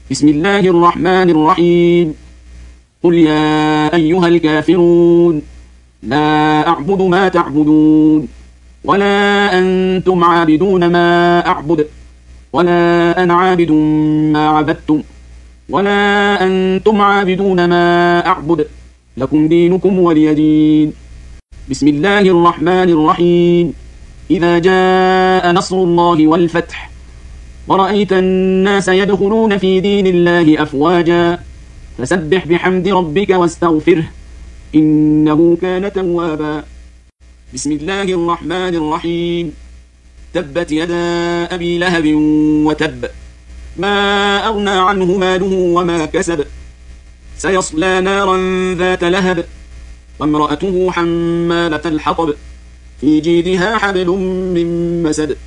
بسم الله الرحمن الرحيم. قل يا أيها الكافرون لا أعبد ما تعبدون ولا أنتم عابدون ما أعبد ولا أنا عابد ما عبدتم ولا أنتم عابدون ما أعبد لكم دينكم ولي دين. بسم الله الرحمن الرحيم. إذا جاء نصر الله والفتح ورأيت الناس يدخلون في دين الله أفواجا فسبح بحمد ربك واستغفره إنه كان توابا. بسم الله الرحمن الرحيم. تبت يدا أبي لهب وتب ما أغنى عنه ماله وما كسب سيصلى نارا ذات لهب وامرأته حمالة الحطب في جيدها حبل من مسد